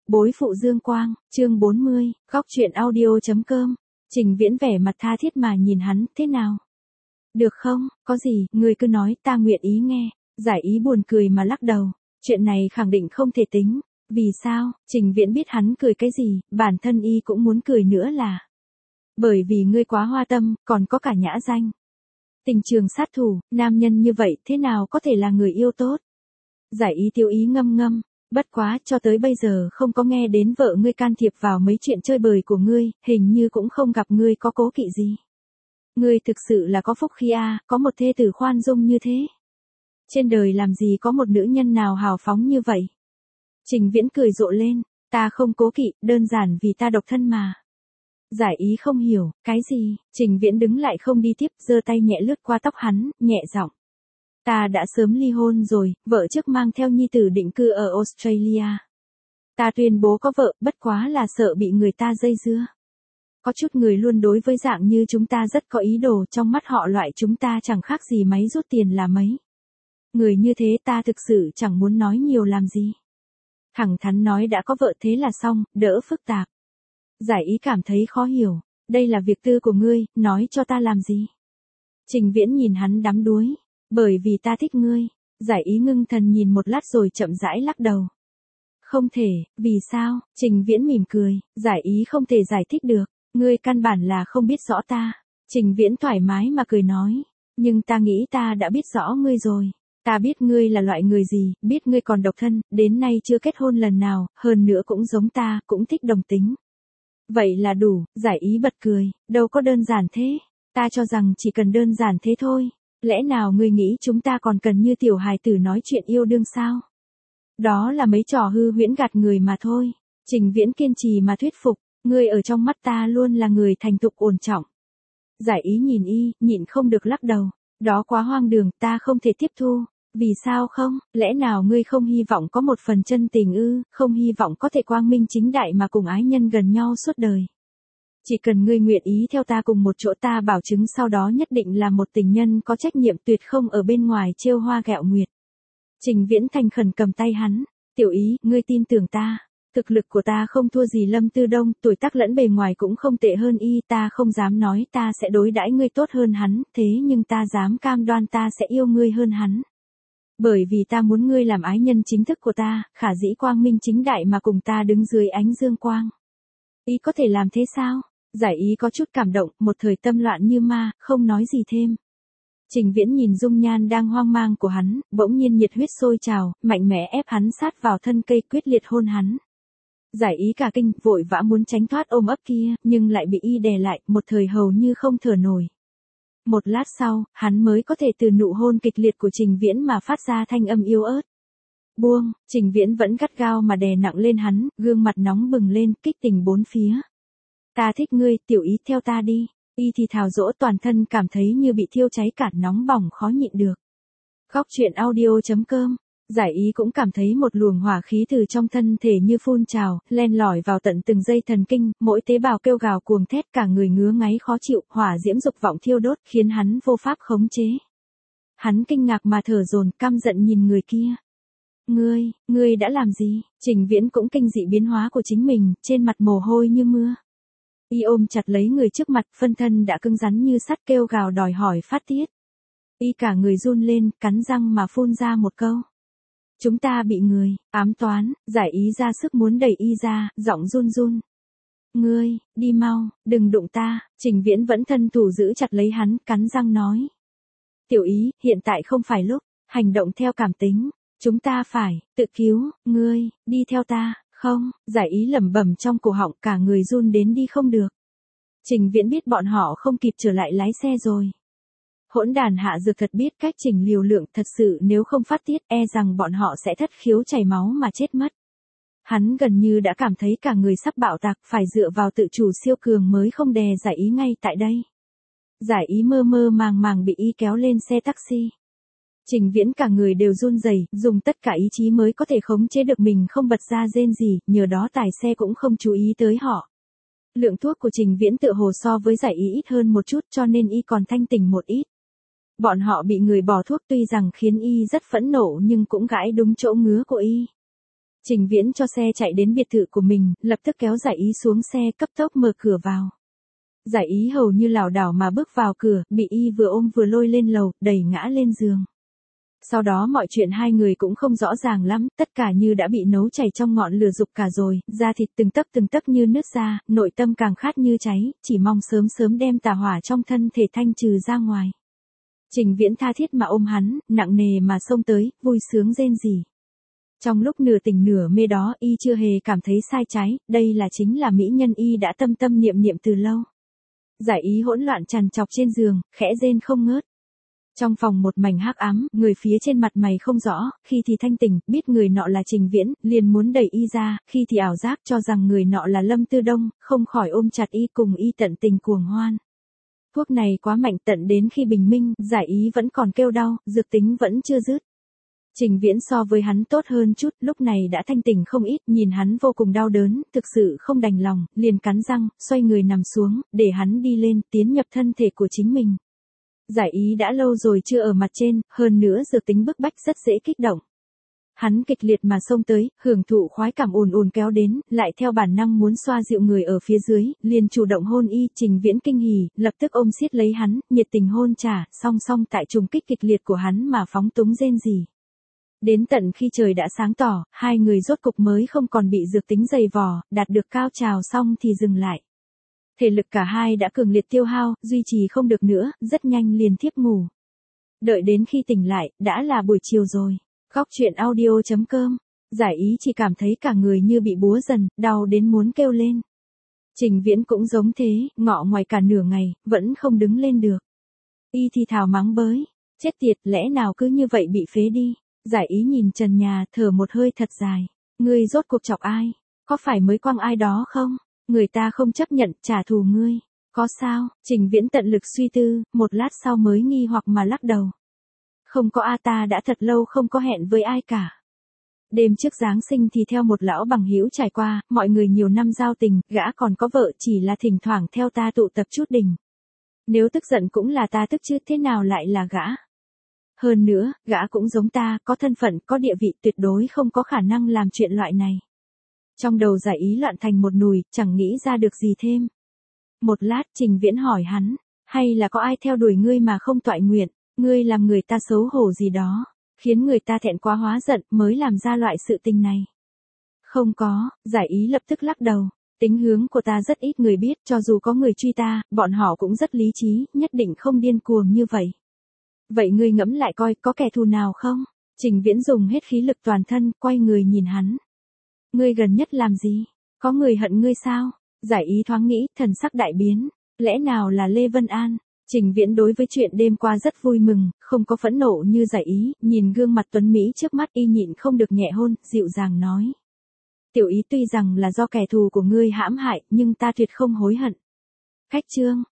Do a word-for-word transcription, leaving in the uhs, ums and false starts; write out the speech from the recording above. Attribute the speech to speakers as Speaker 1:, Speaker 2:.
Speaker 1: Bối phụ Dương Quang, chương bốn mươi, góc truyện audio.com. Trình Viễn vẻ mặt tha thiết mà nhìn hắn, thế nào? Được không, có gì, ngươi cứ nói, ta nguyện ý nghe. Giải ý buồn cười mà lắc đầu, chuyện này khẳng định không thể tính. Vì sao? Trình Viễn biết hắn cười cái gì, bản thân y cũng muốn cười nữa là. Bởi vì ngươi quá hoa tâm, còn có cả nhã danh. Tình trường sát thủ, nam nhân như vậy thế nào có thể là người yêu tốt? Giải ý tiêu ý ngâm ngâm. Bất quá, cho tới bây giờ không có nghe đến vợ ngươi can thiệp vào mấy chuyện chơi bời của ngươi, hình như cũng không gặp ngươi có cố kỵ gì. Ngươi thực sự là có phúc khi a, có một thê tử khoan dung như thế. Trên đời làm gì có một nữ nhân nào hào phóng như vậy? Trình Viễn cười rộ lên, ta không cố kỵ, đơn giản vì ta độc thân mà. Giải ý không hiểu, cái gì? Trình Viễn đứng lại không đi tiếp, giơ tay nhẹ lướt qua tóc hắn, nhẹ giọng. Ta đã sớm ly hôn rồi, vợ trước mang theo nhi tử định cư ở Australia. Ta tuyên bố có vợ, bất quá là sợ bị người ta dây dưa. Có chút người luôn đối với dạng như chúng ta rất có ý đồ, trong mắt họ loại chúng ta chẳng khác gì máy rút tiền là mấy. Người như thế ta thực sự chẳng muốn nói nhiều làm gì. Thẳng thắn nói đã có vợ thế là xong, đỡ phức tạp. Giải ý cảm thấy khó hiểu, đây là việc tư của ngươi, nói cho ta làm gì. Trình Viễn nhìn hắn đắm đuối. Bởi vì ta thích ngươi. Giải ý ngưng thần nhìn một lát rồi chậm rãi lắc đầu. Không thể, vì sao? Trình Viễn mỉm cười, giải ý không thể giải thích được. Ngươi căn bản là không biết rõ ta. Trình Viễn thoải mái mà cười nói. Nhưng ta nghĩ ta đã biết rõ ngươi rồi. Ta biết ngươi là loại người gì, biết ngươi còn độc thân, đến nay chưa kết hôn lần nào, hơn nữa cũng giống ta, cũng thích đồng tính. Vậy là đủ, giải ý bật cười, đâu có đơn giản thế. Ta cho rằng chỉ cần đơn giản thế thôi. Lẽ nào ngươi nghĩ chúng ta còn cần như tiểu hài tử nói chuyện yêu đương sao? Đó là mấy trò hư huyễn gạt người mà thôi. Trình Viễn kiên trì mà thuyết phục, ngươi ở trong mắt ta luôn là người thành thục ổn trọng. Giải ý nhìn y, nhịn không được lắc đầu. Đó quá hoang đường, ta không thể tiếp thu. Vì sao không? Lẽ nào ngươi không hy vọng có một phần chân tình ư, không hy vọng có thể quang minh chính đại mà cùng ái nhân gần nhau suốt đời. Chỉ cần ngươi nguyện ý theo ta cùng một chỗ ta bảo chứng sau đó nhất định là một tình nhân có trách nhiệm tuyệt không ở bên ngoài trêu hoa ghẹo nguyệt. Trình Viễn thành khẩn cầm tay hắn, tiểu ý, ngươi tin tưởng ta. Thực lực của ta không thua gì Lâm Tư Đông, tuổi tác lẫn bề ngoài cũng không tệ hơn y, ta không dám nói ta sẽ đối đãi ngươi tốt hơn hắn, thế nhưng ta dám cam đoan ta sẽ yêu ngươi hơn hắn. Bởi vì ta muốn ngươi làm ái nhân chính thức của ta, khả dĩ quang minh chính đại mà cùng ta đứng dưới ánh dương quang. Ý có thể làm thế sao? Giải ý có chút cảm động, một thời tâm loạn như ma, không nói gì thêm. Trình Viễn nhìn dung nhan đang hoang mang của hắn, bỗng nhiên nhiệt huyết sôi trào, mạnh mẽ ép hắn sát vào thân cây quyết liệt hôn hắn. Giải ý cả kinh, vội vã muốn tránh thoát ôm ấp kia, nhưng lại bị y đè lại, một thời hầu như không thở nổi. Một lát sau, hắn mới có thể từ nụ hôn kịch liệt của Trình Viễn mà phát ra thanh âm yếu ớt. Buông, Trình Viễn vẫn gắt gao mà đè nặng lên hắn, gương mặt nóng bừng lên, kích tình bốn phía. Ta thích ngươi, tiểu ý, theo ta đi. Y thì thào dỗ, toàn thân cảm thấy như bị thiêu cháy cả, nóng bỏng khó nhịn được. Góc truyện audio.com. Giải ý cũng cảm thấy một luồng hỏa khí từ trong thân thể như phun trào, len lỏi vào tận từng dây thần kinh, mỗi tế bào kêu gào cuồng thét, cả người ngứa ngáy khó chịu, hỏa diễm dục vọng thiêu đốt, khiến hắn vô pháp khống chế. Hắn kinh ngạc mà thở dồn, căm giận nhìn người kia. Ngươi, ngươi đã làm gì? Trình Viễn cũng kinh dị biến hóa của chính mình, trên mặt mồ hôi như mưa. Y ôm chặt lấy người trước mặt, phân thân đã cứng rắn như sắt, kêu gào đòi hỏi phát tiết. Y cả người run lên, cắn răng mà phun ra một câu. Chúng ta bị người ám toán. Giải ý ra sức muốn đẩy y ra, giọng run run. Ngươi, đi mau, đừng đụng ta. Trình Viễn vẫn thân thủ giữ chặt lấy hắn, cắn răng nói. Tiểu ý, hiện tại không phải lúc hành động theo cảm tính. Chúng ta phải tự cứu, ngươi, đi theo ta. Không, giải ý lẩm bẩm trong cổ họng, cả người run đến đi không được. Trình Viễn biết bọn họ không kịp trở lại lái xe rồi. Hỗn đàn hạ dược thật biết cách chỉnh liều lượng, thật sự nếu không phát tiết e rằng bọn họ sẽ thất khiếu chảy máu mà chết mất. Hắn gần như đã cảm thấy cả người sắp bạo tạc, phải dựa vào tự chủ siêu cường mới không đè giải ý ngay tại đây. Giải ý mơ mơ màng màng bị y kéo lên xe taxi. Trình Viễn cả người đều run rẩy, dùng tất cả ý chí mới có thể khống chế được mình không bật ra rên gì, nhờ đó tài xe cũng không chú ý tới họ. Lượng thuốc của Trình Viễn tựa hồ so với giải ý ít hơn một chút, cho nên y còn thanh tỉnh một ít. Bọn họ bị người bỏ thuốc tuy rằng khiến y rất phẫn nộ nhưng cũng gãi đúng chỗ ngứa của y. Trình Viễn cho xe chạy đến biệt thự của mình, lập tức kéo Giải Ý xuống xe cấp tốc mở cửa vào. Giải Ý hầu như lảo đảo mà bước vào cửa, bị y vừa ôm vừa lôi lên lầu, đẩy ngã lên giường. Sau đó mọi chuyện hai người cũng không rõ ràng lắm, tất cả như đã bị nấu chảy trong ngọn lửa dục cả rồi, da thịt từng tấc từng tấc như nứt ra, nội tâm càng khát như cháy, chỉ mong sớm sớm đem tà hỏa trong thân thể thanh trừ ra ngoài. Trình Viễn tha thiết mà ôm hắn, nặng nề mà xông tới, vui sướng rên rỉ. Trong lúc nửa tỉnh nửa mê đó, y chưa hề cảm thấy sai trái, đây là chính là mỹ nhân y đã tâm tâm niệm niệm từ lâu. Giải Ý hỗn loạn trằn trọc trên giường, khẽ rên không ngớt. Trong phòng một mảnh hắc ám, người phía trên mặt mày không rõ, khi thì thanh tỉnh, biết người nọ là Trình Viễn, liền muốn đẩy y ra, khi thì ảo giác cho rằng người nọ là Lâm Tư Đông, không khỏi ôm chặt y cùng y tận tình cuồng hoan. Thuốc này quá mạnh, tận đến khi bình minh, Giải Ý vẫn còn kêu đau, dược tính vẫn chưa dứt. Trình Viễn so với hắn tốt hơn chút, lúc này đã thanh tỉnh không ít, nhìn hắn vô cùng đau đớn, thực sự không đành lòng, liền cắn răng, xoay người nằm xuống, để hắn đi lên, tiến nhập thân thể của chính mình. Giải Ý đã lâu rồi chưa ở mặt trên, hơn nữa dược tính bức bách rất dễ kích động. Hắn kịch liệt mà xông tới, hưởng thụ khoái cảm ùn ùn kéo đến, lại theo bản năng muốn xoa dịu người ở phía dưới, liền chủ động hôn y. Trình Viễn kinh hỉ, lập tức ôm siết lấy hắn, nhiệt tình hôn trả, song song tại trùng kích kịch liệt của hắn mà phóng túng rên rỉ. Đến tận khi trời đã sáng tỏ, hai người rốt cục mới không còn bị dược tính dày vò, đạt được cao trào xong thì dừng lại. Thể lực cả hai đã cường liệt tiêu hao, duy trì không được nữa, rất nhanh liền thiếp ngủ. Đợi đến khi tỉnh lại, đã là buổi chiều rồi. Góc truyện audio chấm com. Giải Ý chỉ cảm thấy cả người như bị búa dần, đau đến muốn kêu lên. Trình Viễn cũng giống thế, ngọ ngoài cả nửa ngày, vẫn không đứng lên được. Y thì thào mắng bới. Chết tiệt, lẽ nào cứ như vậy bị phế đi. Giải Ý nhìn trần nhà, thở một hơi thật dài. Ngươi rốt cuộc chọc ai? Có phải mới quăng ai đó không? Người ta không chấp nhận, trả thù ngươi. Có sao? Trình Viễn tận lực suy tư, một lát sau mới nghi hoặc mà lắc đầu. Không có a, ta đã thật lâu không có hẹn với ai cả. Đêm trước Giáng sinh thì theo một lão bằng hữu trải qua, mọi người nhiều năm giao tình, gã còn có vợ, chỉ là thỉnh thoảng theo ta tụ tập chút đỉnh. Nếu tức giận cũng là ta tức chứ, thế nào lại là gã? Hơn nữa, gã cũng giống ta, có thân phận, có địa vị, tuyệt đối không có khả năng làm chuyện loại này. Trong đầu Giải Ý loạn thành một nùi, chẳng nghĩ ra được gì thêm. Một lát, Trình Viễn hỏi hắn, hay là có ai theo đuổi ngươi mà không toại nguyện, ngươi làm người ta xấu hổ gì đó, khiến người ta thẹn quá hóa giận mới làm ra loại sự tình này. Không có, Giải Ý lập tức lắc đầu, tính hướng của ta rất ít người biết, cho dù có người truy ta, bọn họ cũng rất lý trí, nhất định không điên cuồng như vậy. Vậy ngươi ngẫm lại coi, có kẻ thù nào không? Trình Viễn dùng hết khí lực toàn thân, quay người nhìn hắn. Ngươi gần nhất làm gì? Có người hận ngươi sao? Giải Ý thoáng nghĩ, thần sắc đại biến. Lẽ nào là Lê Vân An? Trình Viễn đối với chuyện đêm qua rất vui mừng, không có phẫn nộ như Giải Ý, nhìn gương mặt tuấn Mỹ trước mắt y nhịn không được nhẹ hôn, dịu dàng nói. Tiểu Ý tuy rằng là do kẻ thù của ngươi hãm hại, nhưng ta tuyệt không hối hận. Khách chương.